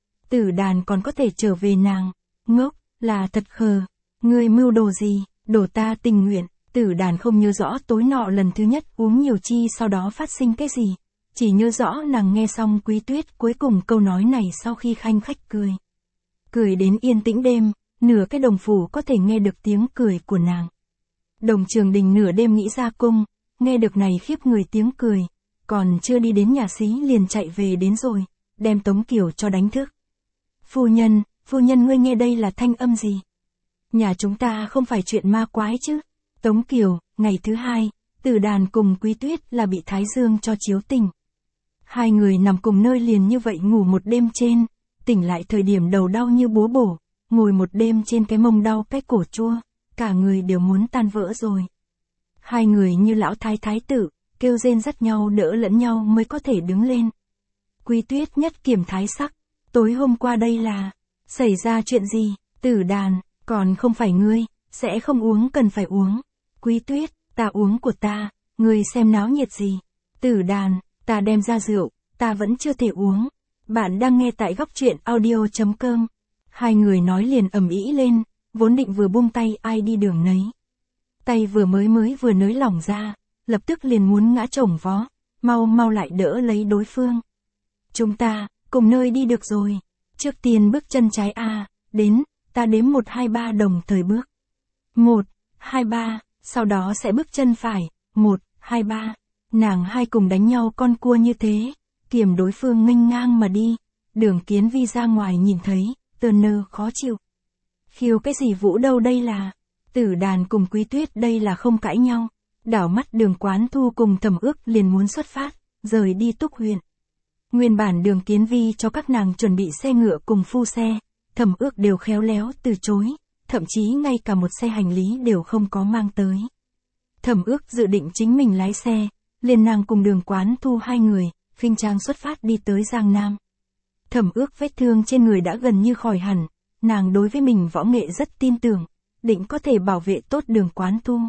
Tử Đàn còn có thể trở về nàng, ngốc, là thật khờ. Ngươi mưu đồ gì, đổ ta tình nguyện. Tử Đàn không nhớ rõ tối nọ lần thứ nhất uống nhiều chi sau đó phát sinh cái gì. Chỉ nhớ rõ nàng nghe xong Quý Tuyết cuối cùng câu nói này sau khi khanh khách cười. Cười đến yên tĩnh đêm, nửa cái đồng phủ có thể nghe được tiếng cười của nàng. Đồng Trường Đình nửa đêm nghĩ ra cung, nghe được này khiếp người tiếng cười, còn chưa đi đến nhà xí liền chạy về đến rồi, đem Tống Kiều cho đánh thức. Phu nhân ngươi nghe đây là thanh âm gì? Nhà chúng ta không phải chuyện ma quái chứ? Tống Kiều, ngày thứ hai, Tử Đàn cùng Quý Tuyết là bị Thái Dương cho chiếu tình. Hai người nằm cùng nơi liền như vậy ngủ một đêm trên, tỉnh lại thời điểm đầu đau như búa bổ, ngồi một đêm trên cái mông đau cái cổ chua, cả người đều muốn tan vỡ rồi. Hai người như lão thái tử, kêu rên dắt nhau đỡ lẫn nhau mới có thể đứng lên. Quý Tuyết nhất kiểm thái sắc, tối hôm qua đây là, xảy ra chuyện gì? Tử Đàn, còn không phải ngươi, sẽ không uống cần phải uống. Quý Tuyết, ta uống của ta, ngươi xem náo nhiệt gì? Tử Đàn, ta đem ra rượu, ta vẫn chưa thể uống. Bạn đang nghe tại góc truyện audio.com. Hai người nói liền ầm ĩ lên, vốn định vừa buông tay ai đi đường nấy. Tay vừa mới vừa nới lỏng ra, lập tức liền muốn ngã chồng vó, mau lại đỡ lấy đối phương. Chúng ta, cùng nơi đi được rồi. Trước tiên bước chân trái đến, ta đếm 1 2 3 đồng thời bước. 1, 2, 3, sau đó sẽ bước chân phải, 1, 2, 3. Nàng hai cùng đánh nhau con cua như thế, kiềm đối phương nghênh ngang mà đi. Đường Kiến Vi ra ngoài nhìn thấy, nơ khó chịu. Khiêu cái gì vũ đâu đây là? Tử Đàn cùng Quý Tuyết đây là không cãi nhau. Đảo mắt Đường Quán Thu cùng Thẩm Ước liền muốn xuất phát, rời đi Túc huyện. Nguyên bản Đường Kiến Vi cho các nàng chuẩn bị xe ngựa cùng phu xe, Thẩm Ước đều khéo léo từ chối, thậm chí ngay cả một xe hành lý đều không có mang tới. Thẩm Ước dự định chính mình lái xe, liền nàng cùng Đường Quán Thu hai người, khinh trang xuất phát đi tới Giang Nam. Thẩm Ước vết thương trên người đã gần như khỏi hẳn, nàng đối với mình võ nghệ rất tin tưởng, định có thể bảo vệ tốt Đường Quán Thu.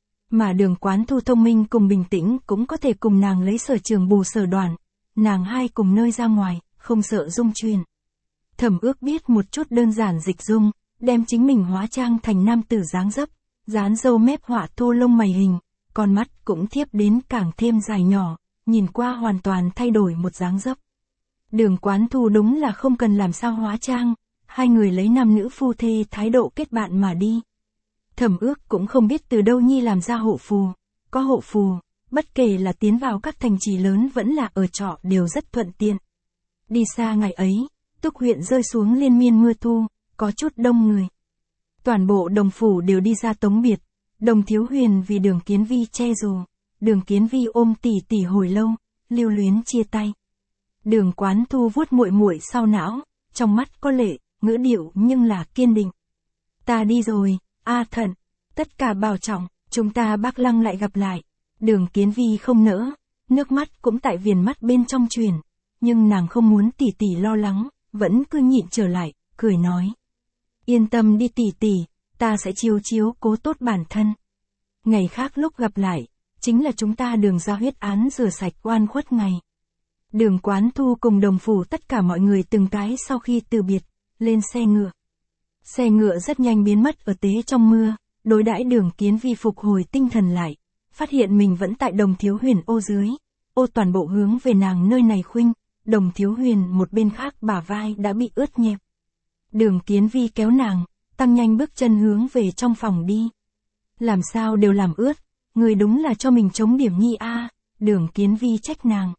Mà Đường Quán Thu thông minh cùng bình tĩnh cũng có thể cùng nàng lấy sở trường bù sở đoản, nàng hai cùng nơi ra ngoài, không sợ dung truyền. Thẩm Ước biết một chút đơn giản dịch dung, đem chính mình hóa trang thành nam tử dáng dấp, dán râu mép họa thô lông mày hình, con mắt cũng thiếp đến càng thêm dài nhỏ, nhìn qua hoàn toàn thay đổi một dáng dấp. Đường Quán Thu đúng là không cần làm sao hóa trang, hai người lấy nam nữ phu thê thái độ kết bạn mà đi. Thẩm Ước cũng không biết từ đâu nhi làm ra hộ phù, có hộ phù, bất kể là tiến vào các thành trì lớn vẫn là ở trọ đều rất thuận tiện. Đi xa ngày ấy, Túc huyện rơi xuống liên miên mưa thu, có chút đông người. Toàn bộ đồng phủ đều đi ra tống biệt, Đồng Thiếu Huyền vì Đường Kiến Vi che dù, Đường Kiến Vi ôm tỷ hồi lâu, lưu luyến chia tay. Đường Quán Thu vuốt muội sau não, trong mắt có lệ, ngữ điệu nhưng là kiên định. Ta đi rồi, A Thận, tất cả bảo trọng. Chúng ta Bác Lăng lại gặp lại. Đường Kiến Vi không nỡ, nước mắt cũng tại viền mắt bên trong truyền. Nhưng nàng không muốn tỷ tỷ lo lắng, vẫn cứ nhịn trở lại, cười nói. Yên tâm đi tỷ tỷ, ta sẽ chiếu cố tốt bản thân. Ngày khác lúc gặp lại, chính là chúng ta Đường ra huyết án rửa sạch oan khuất ngày. Đường Quán Thu cùng đồng phủ tất cả mọi người từng cái sau khi từ biệt, lên xe ngựa. Xe ngựa rất nhanh biến mất ở tế trong mưa, đối đãi Đường Kiến Vi phục hồi tinh thần lại, phát hiện mình vẫn tại Đồng Thiếu Huyền ô dưới, ô toàn bộ hướng về nàng nơi này khuynh, Đồng Thiếu Huyền một bên khác bả vai đã bị ướt nhẹp. Đường Kiến Vi kéo nàng, tăng nhanh bước chân hướng về trong phòng đi. Làm sao đều làm ướt, người đúng là cho mình chống điểm nhi a. Đường Kiến Vi trách nàng.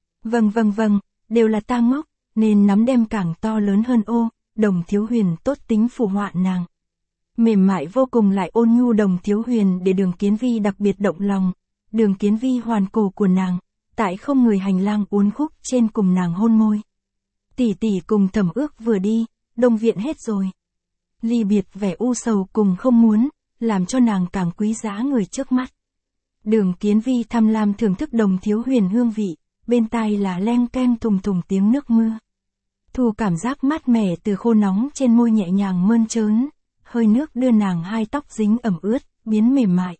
Vâng, đều là ta ngốc, nên nắm đem càng to lớn hơn ô. Đồng Thiếu Huyền tốt tính phù họa nàng. Mềm mại vô cùng lại ôn nhu Đồng Thiếu Huyền để Đường Kiến Vi đặc biệt động lòng. Đường Kiến Vi hoàn cổ của nàng, tại không người hành lang uốn khúc trên cùng nàng hôn môi. Tỷ tỷ cùng Thẩm Ước vừa đi, Đông viện hết rồi. Ly biệt vẻ u sầu cùng không muốn, làm cho nàng càng quý giá người trước mắt. Đường Kiến Vi tham lam thưởng thức Đồng Thiếu Huyền hương vị, bên tai là leng keng thùng thùng tiếng nước mưa. Thu cảm giác mát mẻ từ khô nóng trên môi nhẹ nhàng mơn trớn, hơi nước đưa nàng hai tóc dính ẩm ướt, biến mềm mại.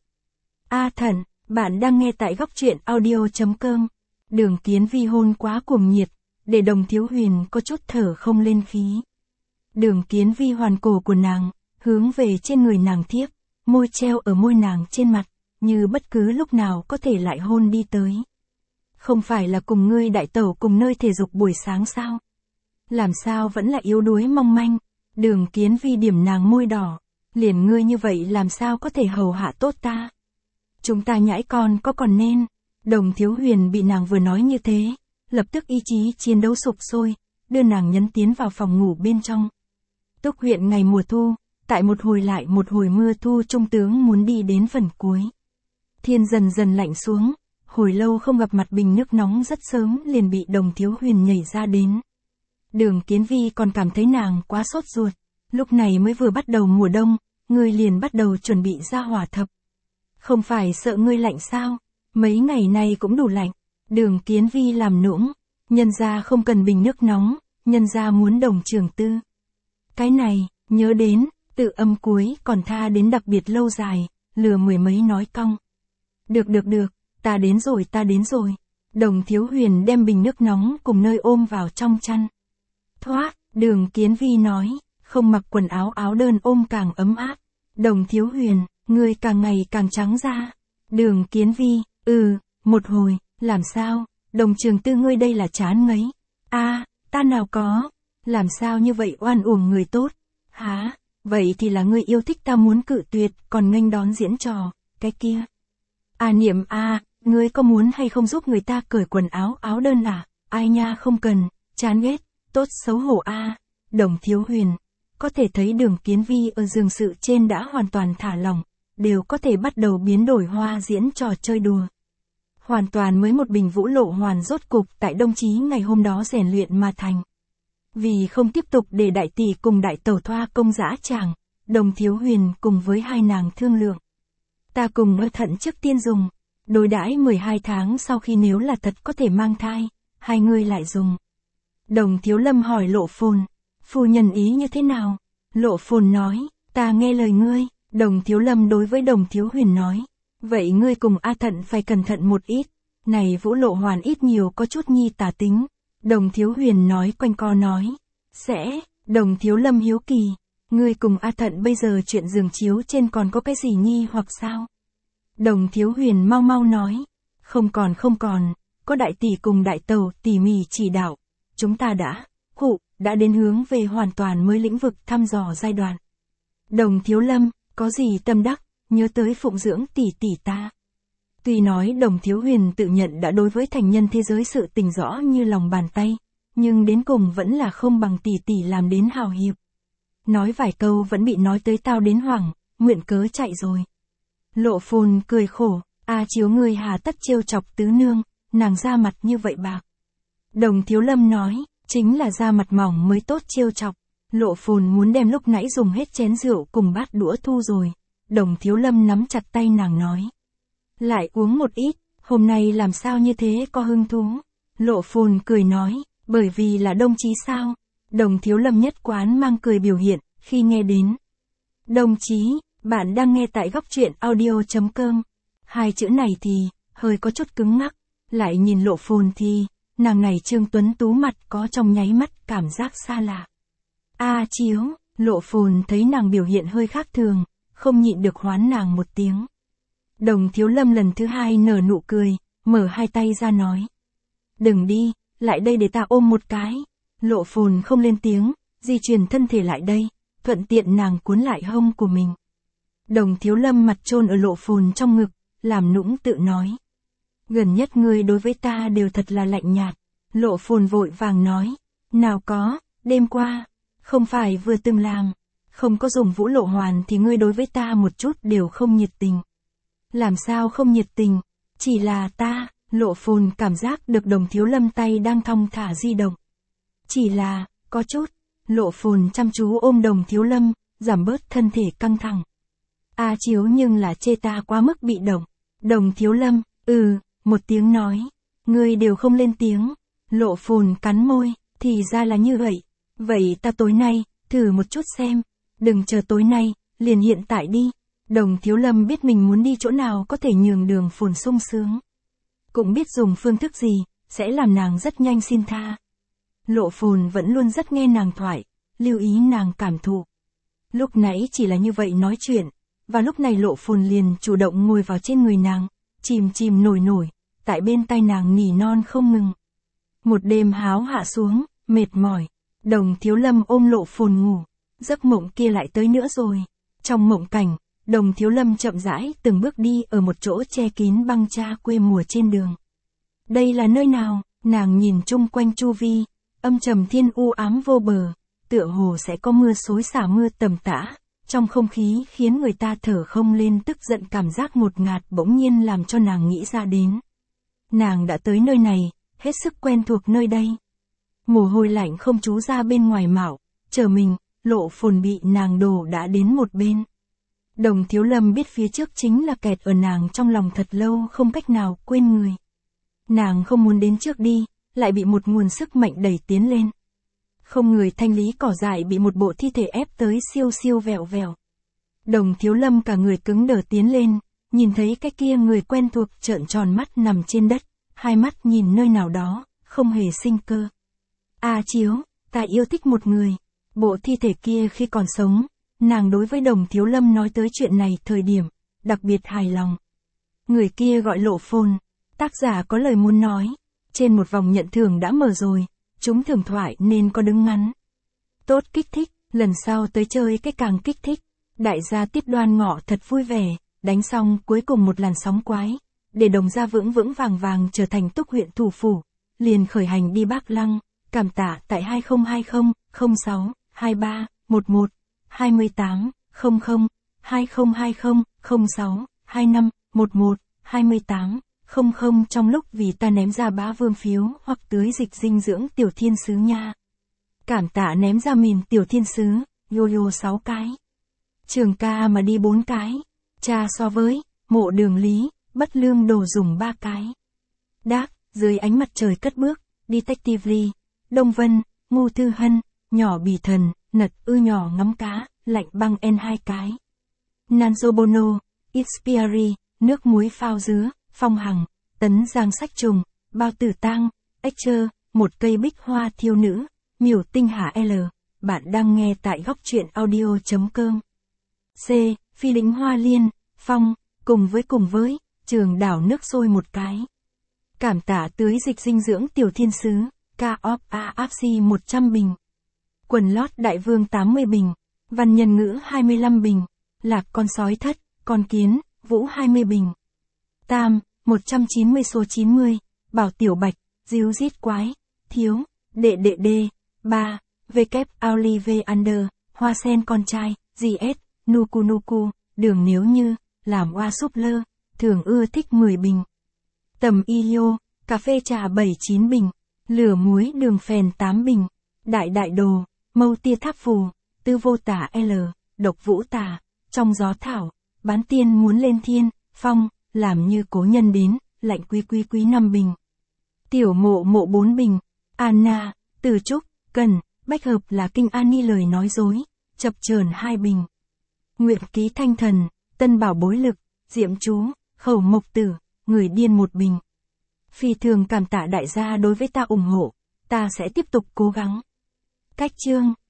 A Thận, bạn đang nghe tại góc truyện audio.com. Đường Kiến Vi hôn quá cuồng nhiệt, để Đồng Thiếu Huyền có chút thở không lên khí. Đường Kiến Vi hoàn cổ của nàng, hướng về trên người nàng thiếp, môi treo ở môi nàng trên mặt, như bất cứ lúc nào có thể lại hôn đi tới. Không phải là cùng ngươi đại tẩu cùng nơi thể dục buổi sáng sao? Làm sao vẫn là yếu đuối mong manh? Đường Kiến Vi điểm nàng môi đỏ, liền ngươi như vậy làm sao có thể hầu hạ tốt ta? Chúng ta nhãi con có còn nên? Đồng Thiếu Huyền bị nàng vừa nói như thế, lập tức ý chí chiến đấu sục sôi, đưa nàng nhấn tiến vào phòng ngủ bên trong. Túc huyện ngày mùa thu, tại một hồi lại một hồi mưa thu trung tướng muốn đi đến phần cuối. Thiên dần dần lạnh xuống, hồi lâu không gặp mặt bình nước nóng rất sớm liền bị Đồng Thiếu Huyền nhảy ra đến. Đường Kiến Vi còn cảm thấy nàng quá sốt ruột, lúc này mới vừa bắt đầu mùa đông, ngươi liền bắt đầu chuẩn bị ra hỏa thập. Không phải sợ ngươi lạnh sao, mấy ngày nay cũng đủ lạnh. Đường Kiến Vi làm nũng, nhân gia không cần bình nước nóng, nhân gia muốn Đồng Trường Tư. Cái này, nhớ đến, tự âm cuối còn tha đến đặc biệt lâu dài, lừa mười mấy nói cong. Được, ta đến rồi. Đồng Thiếu Huyền đem bình nước nóng cùng nơi ôm vào trong chăn. Thoát, Đường Kiến Vi nói, không mặc quần áo áo đơn ôm càng ấm áp. Đồng Thiếu Huyền, ngươi càng ngày càng trắng ra. Đường Kiến Vi, một hồi, làm sao, Đồng Trường Tư ngươi đây là chán ngấy. Ta nào có, làm sao như vậy oan uổng người tốt. Hả, vậy thì là ngươi yêu thích ta muốn cự tuyệt, còn nghênh đón diễn trò, cái kia. Niệm ngươi có muốn hay không giúp người ta cởi quần áo áo đơn à? Ai nha không cần, chán ghét, tốt xấu hổ Đồng Thiếu Huyền, có thể thấy Đường Kiến Vi ở giường sự trên đã hoàn toàn thả lỏng, đều có thể bắt đầu biến đổi hoa diễn trò chơi đùa. Hoàn toàn mới một bình Vũ Lộ Hoàn rốt cục tại Đông Chí ngày hôm đó rèn luyện mà thành. Vì không tiếp tục để đại tỷ cùng đại tẩu thoa công dã tràng, Đồng Thiếu Huyền cùng với hai nàng thương lượng. Ta cùng A Thận trước tiên dùng, đối đãi 12 tháng sau khi nếu là thật có thể mang thai, hai người lại dùng. Đồng Thiếu Lâm hỏi Lộ Phồn, phu nhân ý như thế nào? Lộ Phồn nói, ta nghe lời ngươi. Đồng Thiếu Lâm đối với Đồng Thiếu Huyền nói, vậy ngươi cùng A Thận phải cẩn thận một ít, này Vũ Lộ Hoàn ít nhiều có chút nhi tà tính. Đồng Thiếu Huyền nói quanh co nói, sẽ. Đồng Thiếu Lâm hiếu kỳ, ngươi cùng A Thận bây giờ chuyện giường chiếu trên còn có cái gì nghi hoặc sao? Đồng Thiếu Huyền mau nói, không còn, có đại tỷ cùng đại tẩu tỉ mỉ chỉ đạo, chúng ta đã đến hướng về hoàn toàn mới lĩnh vực thăm dò giai đoạn. Đồng Thiếu Lâm, có gì tâm đắc, nhớ tới phụng dưỡng tỷ tỷ ta. Tuy nói Đồng Thiếu Huyền tự nhận đã đối với thành nhân thế giới sự tình rõ như lòng bàn tay, nhưng đến cùng vẫn là không bằng tỷ tỷ làm đến hào hiệp. Nói vài câu vẫn bị nói tới tao đến hoảng, nguyện cớ chạy rồi. Lộ Phồn cười khổ, chiếu ngươi hà tất trêu chọc tứ nương, nàng da mặt như vậy bạc. Đồng Thiếu Lâm nói, chính là da mặt mỏng mới tốt trêu chọc. Lộ Phồn muốn đem lúc nãy dùng hết chén rượu cùng bát đũa thu rồi, Đồng Thiếu Lâm nắm chặt tay nàng nói. Lại uống một ít, hôm nay làm sao như thế có hứng thú. Lộ Phồn cười nói, bởi vì là đồng chí sao. Đồng Thiếu Lâm nhất quán mang cười biểu hiện, khi nghe đến. Đồng chí, bạn đang nghe tại góc truyện audio.com. Hai chữ này thì, hơi có chút cứng ngắc. Lại nhìn Lộ Phồn thì, nàng này trương tuấn tú mặt có trong nháy mắt cảm giác xa lạ. Chiếu, Lộ Phồn thấy nàng biểu hiện hơi khác thường, không nhịn được hoán nàng một tiếng. Đồng Thiếu Lâm lần thứ hai nở nụ cười, mở hai tay ra nói. Đừng đi, lại đây để ta ôm một cái. Lộ Phồn không lên tiếng, di chuyển thân thể lại đây, thuận tiện nàng cuốn lại hông của mình. Đồng Thiếu Lâm mặt chôn ở Lộ Phồn trong ngực, làm nũng tự nói. Gần nhất ngươi đối với ta đều thật là lạnh nhạt. Lộ Phồn vội vàng nói. Nào có, đêm qua, không phải vừa từng làm. Không có dùng vũ lộ hoàn thì ngươi đối với ta một chút đều không nhiệt tình. Làm sao không nhiệt tình? Chỉ là ta, Lộ Phồn cảm giác được Đồng Thiếu Lâm tay đang thong thả di động. Chỉ là, có chút. Lộ Phồn chăm chú ôm Đồng Thiếu Lâm, giảm bớt thân thể căng thẳng. Chiếu nhưng là chê ta quá mức bị động. Đồng Thiếu Lâm, một tiếng nói. Ngươi đều không lên tiếng. Lộ Phồn cắn môi, thì ra là như vậy. Vậy ta tối nay, thử một chút xem. Đừng chờ tối nay, liền hiện tại đi. Đồng Thiếu Lâm biết mình muốn đi chỗ nào có thể nhường đường Phồn sung sướng. Cũng biết dùng phương thức gì, sẽ làm nàng rất nhanh xin tha. Lộ Phồn vẫn luôn rất nghe nàng thoại, lưu ý nàng cảm thụ. Lúc nãy chỉ là như vậy nói chuyện, và lúc này Lộ Phồn liền chủ động ngồi vào trên người nàng, chìm nổi, tại bên tai nàng nỉ non không ngừng. Một đêm háo hạ xuống, mệt mỏi, Đồng Thiếu Lâm ôm Lộ Phồn ngủ, giấc mộng kia lại tới nữa rồi. Trong mộng cảnh, Đồng Thiếu Lâm chậm rãi từng bước đi ở một chỗ che kín băng cha quê mùa trên đường. Đây là nơi nào? Nàng nhìn chung quanh chu vi, âm trầm thiên u ám vô bờ, tựa hồ sẽ có mưa xối xả mưa tầm tã, trong không khí khiến người ta thở không lên, tức giận cảm giác ngột ngạt bỗng nhiên làm cho nàng nghĩ ra đến. Nàng đã tới nơi này, hết sức quen thuộc nơi đây. Mồ hôi lạnh không trú ra bên ngoài mạo, chờ mình, Lộ Phồn bị nàng đổ đã đến một bên. Đồng Thiếu Lâm biết phía trước chính là kẹt ở nàng trong lòng thật lâu không cách nào quên người. Nàng không muốn đến trước đi, lại bị một nguồn sức mạnh đẩy tiến lên. Không người thanh lý cỏ dại bị một bộ thi thể ép tới siêu vẹo vẹo. Đồng Thiếu Lâm cả người cứng đờ tiến lên, nhìn thấy cái kia người quen thuộc trợn tròn mắt nằm trên đất, hai mắt nhìn nơi nào đó, không hề sinh cơ. Chiếu, ta yêu thích một người. Bộ thi thể kia khi còn sống, nàng đối với Đồng Thiếu Lâm nói tới chuyện này thời điểm, đặc biệt hài lòng. Người kia gọi Lộ Phồn, tác giả có lời muốn nói. Trên một vòng nhận thưởng đã mở rồi, chúng thưởng thoại nên có đứng ngắn. Tốt kích thích, lần sau tới chơi cái càng kích thích. Đại gia tiếp Đoan Ngọ thật vui vẻ, đánh xong cuối cùng một làn sóng quái. Để Đồng gia vững vàng trở thành Túc huyện thủ phủ, liền khởi hành đi Bắc Lăng, cảm tạ tại 2020 06 23 11 28 00 2020 06 25 11 28 00 trong lúc vì ta ném ra bá vương phiếu hoặc tưới dịch dinh dưỡng tiểu thiên sứ nha. Cảm tạ ném ra mìn tiểu thiên sứ, yo 6 cái. Trường ca mà đi 4 cái. Cha so với, mộ Đường Lý, bất lương đồ dùng 3 cái. Đác, dưới ánh mặt trời cất bước, Detectively, Đông Vân, Ngu Thư Hân, nhỏ bì thần, nật nhỏ ngắm cá, lạnh băng N 2 cái. Nanzo Bono, Xpiari, nước muối phao dứa, Phong Hằng, Tấn Giang sách trùng, Bao Tử Tang, Excher, một cây bích hoa thiêu nữ, Miểu Tinh Hà L. Bạn đang nghe tại góc truyện audio.com. C. Phi Lĩnh Hoa Liên, Phong, cùng với, Trường đảo nước sôi 1 cái. Cảm tạ tưới dịch dinh dưỡng tiểu thiên sứ, K.O.P. AFC 100 bình. Quần lót đại vương 80 bình. Văn nhân ngữ 25 bình. Lạc con sói thất, con kiến, vũ 20 bình. Tam, 190 số 90. Bảo tiểu bạch, díu dít quái, thiếu, đệ. 3. W. Olive Under, hoa sen con trai, GS, Nuku, đường nếu như, làm oa súp lơ, thường ưa thích 10 bình. Tầm Iyo, cà phê trà 7-9 bình. Lửa muối đường phèn 8 bình. Đại đồ, mâu tia tháp phù, tư vô tả L, độc vũ tả, trong gió thảo, bán tiên muốn lên thiên, phong, làm như cố nhân đến, lạnh quý 5 bình. Tiểu mộ mộ 4 bình, Anna, Từ Trúc, Cần, Bách hợp là kinh Ani lời nói dối, chập chờn 2 bình. Nguyện ký thanh thần, Tân bảo bối lực, Diệm chú, Khẩu mộc tử, người điên 1 bình. Phi thường cảm tạ đại gia đối với ta ủng hộ, ta sẽ tiếp tục cố gắng. Cách chương